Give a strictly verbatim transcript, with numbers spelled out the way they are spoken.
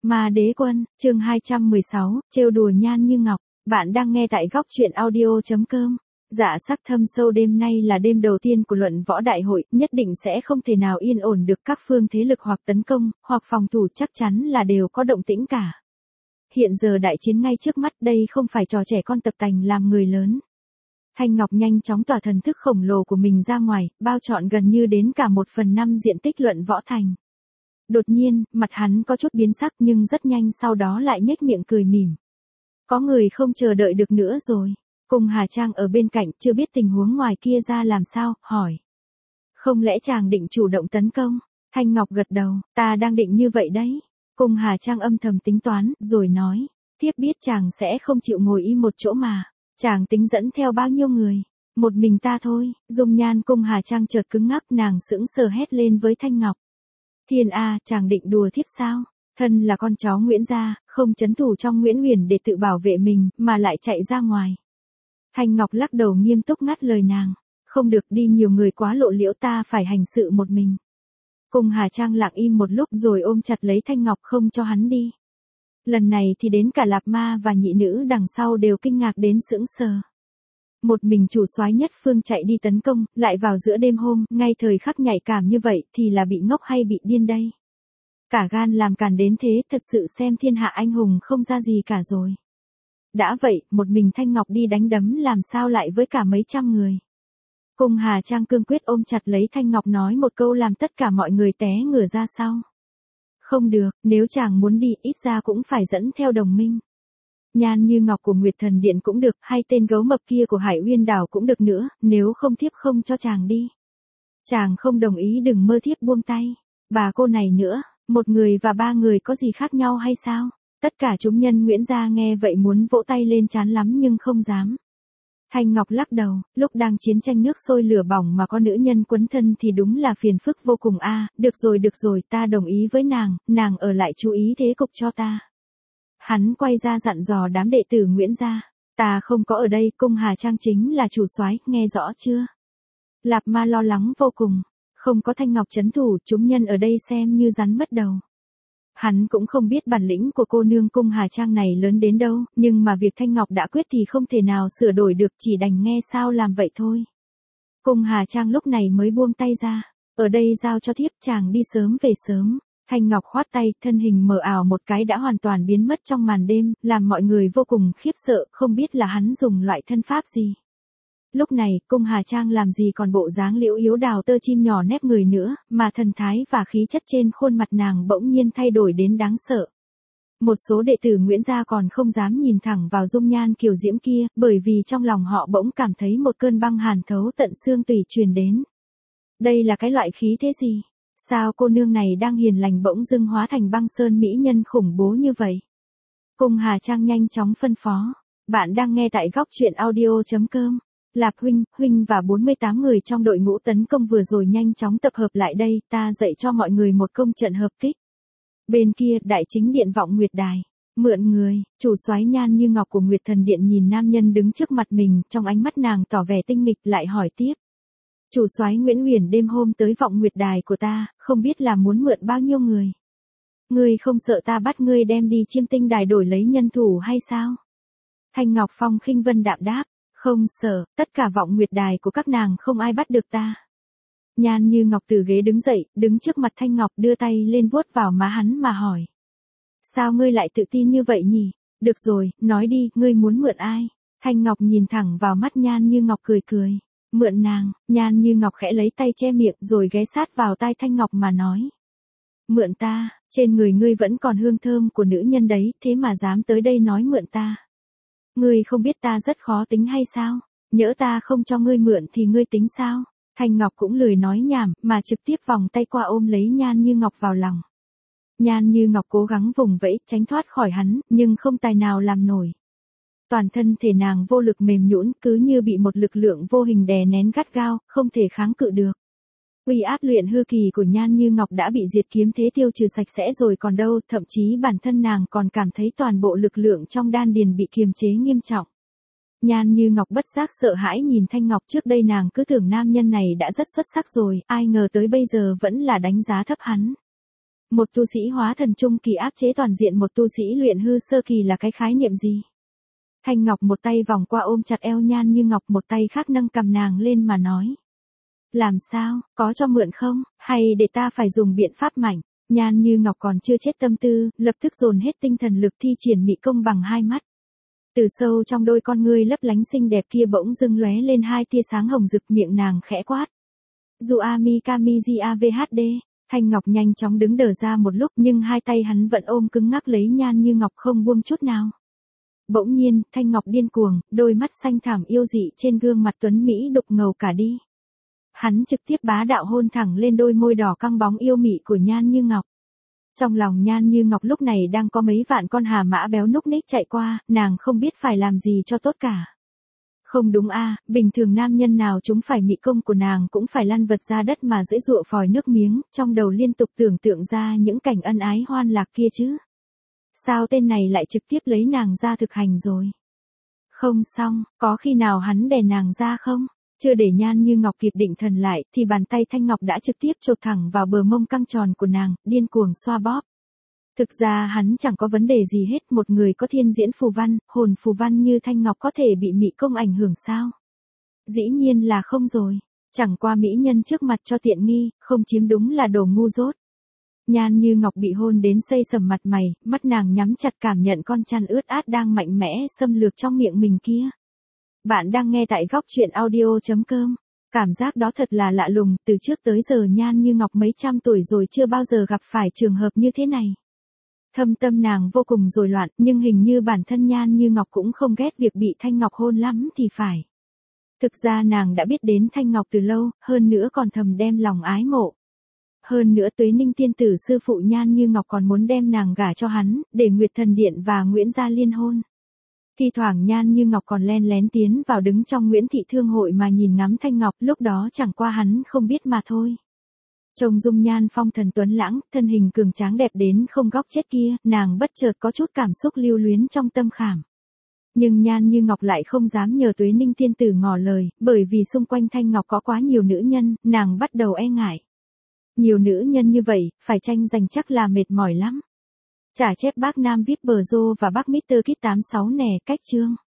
Ma Đế Quân, chương hai trăm mười sáu, trêu đùa Nhan Như Ngọc. Bạn đang nghe tại góc truyện audio chấm com. Dạ sắc thâm sâu, đêm nay là đêm đầu tiên của luận võ đại hội, nhất định sẽ không thể nào yên ổn được, các phương thế lực hoặc tấn công, hoặc phòng thủ chắc chắn là đều có động tĩnh cả. Hiện giờ đại chiến ngay trước mắt, đây không phải trò trẻ con tập tành làm người lớn. Thanh Ngọc nhanh chóng tỏa thần thức khổng lồ của mình ra ngoài, bao trọn gần như đến cả một phần năm diện tích luận võ thành. Đột nhiên, mặt hắn có chút biến sắc nhưng rất nhanh sau đó lại nhếch miệng cười mỉm. Có người không chờ đợi được nữa rồi. Cung Hà Trang ở bên cạnh chưa biết tình huống ngoài kia ra làm sao, hỏi. Không lẽ chàng định chủ động tấn công? Thanh Ngọc gật đầu, ta đang định như vậy đấy. Cung Hà Trang âm thầm tính toán, rồi nói. Tiếp biết chàng sẽ không chịu ngồi im một chỗ mà. Chàng tính dẫn theo bao nhiêu người? Một mình ta thôi. Dung nhan Cung Hà Trang chợt cứng ngắc, nàng sững sờ hét lên với Thanh Ngọc. Thiên A, chàng định đùa thiếp sao? Thân là con cháu Nguyễn gia, không trấn thủ trong Nguyễn Huyền để tự bảo vệ mình, mà lại chạy ra ngoài. Thanh Ngọc lắc đầu nghiêm túc ngắt lời nàng. Không được, đi nhiều người quá lộ liễu, ta phải hành sự một mình. Cung Hà Trang lặng im một lúc rồi ôm chặt lấy Thanh Ngọc không cho hắn đi. Lần này thì đến cả Lạp Ma và nhị nữ đằng sau đều kinh ngạc đến sững sờ. Một mình chủ soái nhất phương chạy đi tấn công, lại vào giữa đêm hôm, ngay thời khắc nhạy cảm như vậy thì là bị ngốc hay bị điên đây? Cả gan làm càn đến thế, thật sự xem thiên hạ anh hùng không ra gì cả rồi. Đã vậy, một mình Thanh Ngọc đi đánh đấm làm sao lại với cả mấy trăm người. Cung Hà Trang cương quyết ôm chặt lấy Thanh Ngọc nói một câu làm tất cả mọi người té ngửa ra sau. Không được, nếu chàng muốn đi ít ra cũng phải dẫn theo đồng minh. Nhan Như Ngọc của Nguyệt Thần Điện cũng được, hay tên gấu mập kia của Hải Uyên Đảo cũng được nữa, nếu không thiếp không cho chàng đi. Chàng không đồng ý đừng mơ thiếp buông tay. Bà cô này nữa, một người và ba người có gì khác nhau hay sao? Tất cả chúng nhân Nguyễn gia nghe vậy muốn vỗ tay lên trán lắm nhưng không dám. Thanh Ngọc lắc đầu, lúc đang chiến tranh nước sôi lửa bỏng mà có nữ nhân quấn thân thì đúng là phiền phức vô cùng a. À, được rồi được rồi, ta đồng ý với nàng, nàng ở lại chú ý thế cục cho ta. Hắn quay ra dặn dò đám đệ tử Nguyễn gia, ta không có ở đây, Cung Hà Trang chính là chủ soái, nghe rõ chưa? Lạp Ma lo lắng vô cùng, không có Thanh Ngọc trấn thủ, chúng nhân ở đây xem như rắn mất đầu. Hắn cũng không biết bản lĩnh của cô nương Cung Hà Trang này lớn đến đâu, nhưng mà việc Thanh Ngọc đã quyết thì không thể nào sửa đổi được, chỉ đành nghe sao làm vậy thôi. Cung Hà Trang lúc này mới buông tay ra, ở đây giao cho thiếp, chàng đi sớm về sớm. Thanh Ngọc khoát tay, thân hình mờ ảo một cái đã hoàn toàn biến mất trong màn đêm, làm mọi người vô cùng khiếp sợ, không biết là hắn dùng loại thân pháp gì. Lúc này, Cung Hà Trang làm gì còn bộ dáng liễu yếu đào tơ chim nhỏ nép người nữa, mà thần thái và khí chất trên khuôn mặt nàng bỗng nhiên thay đổi đến đáng sợ. Một số đệ tử Nguyễn gia còn không dám nhìn thẳng vào dung nhan kiều diễm kia, bởi vì trong lòng họ bỗng cảm thấy một cơn băng hàn thấu tận xương tủy truyền đến. Đây là cái loại khí thế gì? Sao cô nương này đang hiền lành bỗng dưng hóa thành băng sơn mỹ nhân khủng bố như vậy? Cung Hà Trang nhanh chóng phân phó. Bạn đang nghe tại góc truyện audio chấm com. Lạp huynh, huynh và bốn mươi tám người trong đội ngũ tấn công vừa rồi nhanh chóng tập hợp lại đây, ta dạy cho mọi người một công trận hợp kích. Bên kia, đại chính điện Vọng Nguyệt Đài. Mượn người, chủ soái Nhan Như Ngọc của Nguyệt Thần Điện nhìn nam nhân đứng trước mặt mình, trong ánh mắt nàng tỏ vẻ tinh nghịch lại hỏi tiếp. Chủ soái Nguyễn Huyền đêm hôm tới Vọng Nguyệt Đài của ta, không biết là muốn mượn bao nhiêu người. Ngươi không sợ ta bắt ngươi đem đi Chiêm Tinh Đài đổi lấy nhân thủ hay sao? Thanh Ngọc Phong khinh vân đạm đáp, không sợ, tất cả Vọng Nguyệt Đài của các nàng không ai bắt được ta. Nhan Như Ngọc từ ghế đứng dậy, đứng trước mặt Thanh Ngọc đưa tay lên vuốt vào má hắn mà hỏi. Sao ngươi lại tự tin như vậy nhỉ? Được rồi, nói đi, ngươi muốn mượn ai? Thanh Ngọc nhìn thẳng vào mắt Nhan Như Ngọc cười cười. Mượn nàng. Nhan Như Ngọc khẽ lấy tay che miệng rồi ghé sát vào tai Thanh Ngọc mà nói. Mượn ta, trên người ngươi vẫn còn hương thơm của nữ nhân đấy, thế mà dám tới đây nói mượn ta. Ngươi không biết ta rất khó tính hay sao? Nhỡ ta không cho ngươi mượn thì ngươi tính sao? Thanh Ngọc cũng lười nói nhảm, mà trực tiếp vòng tay qua ôm lấy Nhan Như Ngọc vào lòng. Nhan Như Ngọc cố gắng vùng vẫy tránh thoát khỏi hắn, nhưng không tài nào làm nổi. Toàn thân thể nàng vô lực mềm nhũn, cứ như bị một lực lượng vô hình đè nén gắt gao, không thể kháng cự được. Uy áp luyện hư kỳ của Nhan Như Ngọc đã bị diệt kiếm thế tiêu trừ sạch sẽ rồi còn đâu, thậm chí bản thân nàng còn cảm thấy toàn bộ lực lượng trong đan điền bị kiềm chế nghiêm trọng. Nhan Như Ngọc bất giác sợ hãi nhìn Thanh Ngọc, trước đây nàng cứ tưởng nam nhân này đã rất xuất sắc rồi, ai ngờ tới bây giờ vẫn là đánh giá thấp hắn. một tu sĩ hóa thần trung kỳ áp chế toàn diện một tu sĩ luyện hư sơ kỳ là cái khái niệm gì? Thanh Ngọc một tay vòng qua ôm chặt eo Nhan Như Ngọc, một tay khác nâng cầm nàng lên mà nói. Làm sao, có cho mượn không, hay để ta phải dùng biện pháp mạnh? Nhan Như Ngọc còn chưa chết tâm tư, lập tức dồn hết tinh thần lực thi triển mị công bằng hai mắt. Từ sâu trong đôi con ngươi lấp lánh xinh đẹp kia bỗng dưng lóe lên hai tia sáng hồng rực, miệng nàng khẽ quát. Zuami Kamiji a vê hát đê. Thanh Ngọc nhanh chóng đứng đờ ra một lúc, nhưng hai tay hắn vẫn ôm cứng ngắc lấy Nhan Như Ngọc không buông chút nào. Bỗng nhiên, Thanh Ngọc điên cuồng, đôi mắt xanh thẳm yêu dị trên gương mặt tuấn Mỹ đục ngầu cả đi. Hắn trực tiếp bá đạo hôn thẳng lên đôi môi đỏ căng bóng yêu mị của Nhan Như Ngọc. Trong lòng Nhan Như Ngọc lúc này đang có mấy vạn con hà mã béo núc ních chạy qua, nàng không biết phải làm gì cho tốt cả. Không đúng a, à, bình thường nam nhân nào chúng phải mị công của nàng cũng phải lăn vật ra đất mà dễ dụa phòi nước miếng, trong đầu liên tục tưởng tượng ra những cảnh ân ái hoan lạc kia chứ. Sao tên này lại trực tiếp lấy nàng ra thực hành rồi? Không xong, có khi nào hắn đè nàng ra không? Chưa để Nhan Như Ngọc kịp định thần lại, thì bàn tay Thanh Ngọc đã trực tiếp chộp thẳng vào bờ mông căng tròn của nàng, điên cuồng xoa bóp. Thực ra hắn chẳng có vấn đề gì hết, một người có thiên diễn phù văn, hồn phù văn như Thanh Ngọc có thể bị mị công ảnh hưởng sao? Dĩ nhiên là không rồi, chẳng qua mỹ nhân trước mặt cho tiện nghi, không chiếm đúng là đồ ngu dốt. Nhan Như Ngọc bị hôn đến xây sầm mặt mày, mắt nàng nhắm chặt cảm nhận con chăn ướt át đang mạnh mẽ xâm lược trong miệng mình kia. Bạn đang nghe tại góc truyện audio chấm com. Cảm giác đó thật là lạ lùng, từ trước tới giờ Nhan Như Ngọc mấy trăm tuổi rồi chưa bao giờ gặp phải trường hợp như thế này. Thâm tâm nàng vô cùng rối loạn, nhưng hình như bản thân Nhan Như Ngọc cũng không ghét việc bị Thanh Ngọc hôn lắm thì phải. Thực ra nàng đã biết đến Thanh Ngọc từ lâu, hơn nữa còn thầm đem lòng ái mộ. Hơn nữa Tuế Ninh tiên tử sư phụ Nhan Như Ngọc còn muốn đem nàng gả cho hắn, để Nguyệt Thần Điện và Nguyễn Gia liên hôn. Thi thoảng Nhan Như Ngọc còn len lén tiến vào đứng trong Nguyễn Thị Thương Hội mà nhìn ngắm Thanh Ngọc, lúc đó chẳng qua hắn không biết mà thôi. Trông dung nhan phong thần tuấn lãng, thân hình cường tráng đẹp đến không góc chết kia, nàng bất chợt có chút cảm xúc lưu luyến trong tâm khảm. Nhưng Nhan Như Ngọc lại không dám nhờ Tuế Ninh tiên tử ngỏ lời, bởi vì xung quanh Thanh Ngọc có quá nhiều nữ nhân, nàng bắt đầu e ngại. Nhiều nữ nhân như vậy, phải tranh giành chắc là mệt mỏi lắm. Trả chép bác Nam víp bờ rô và bác mít tơ Kít tám sáu nè, cách chương.